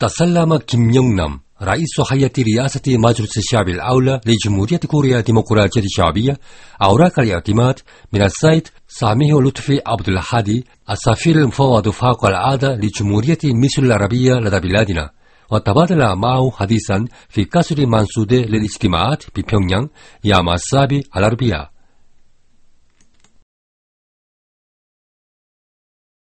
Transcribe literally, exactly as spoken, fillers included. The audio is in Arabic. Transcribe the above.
تسلم كيم يونغ نام رئيس هيئة رئاسة مجلس الشعب الأعلى لجمهورية كوريا الديمقراطية الشعبية أوراق الاعتماد من السيد ساميه لطفي عبد الهادي السفير المفوض فوق العادة لجمهورية مصر العربية لدى بلادنا، وتبادل معه حديثا في قصر منسود للاجتماعات ببيونغيانغ يوم السابع الأربعاء.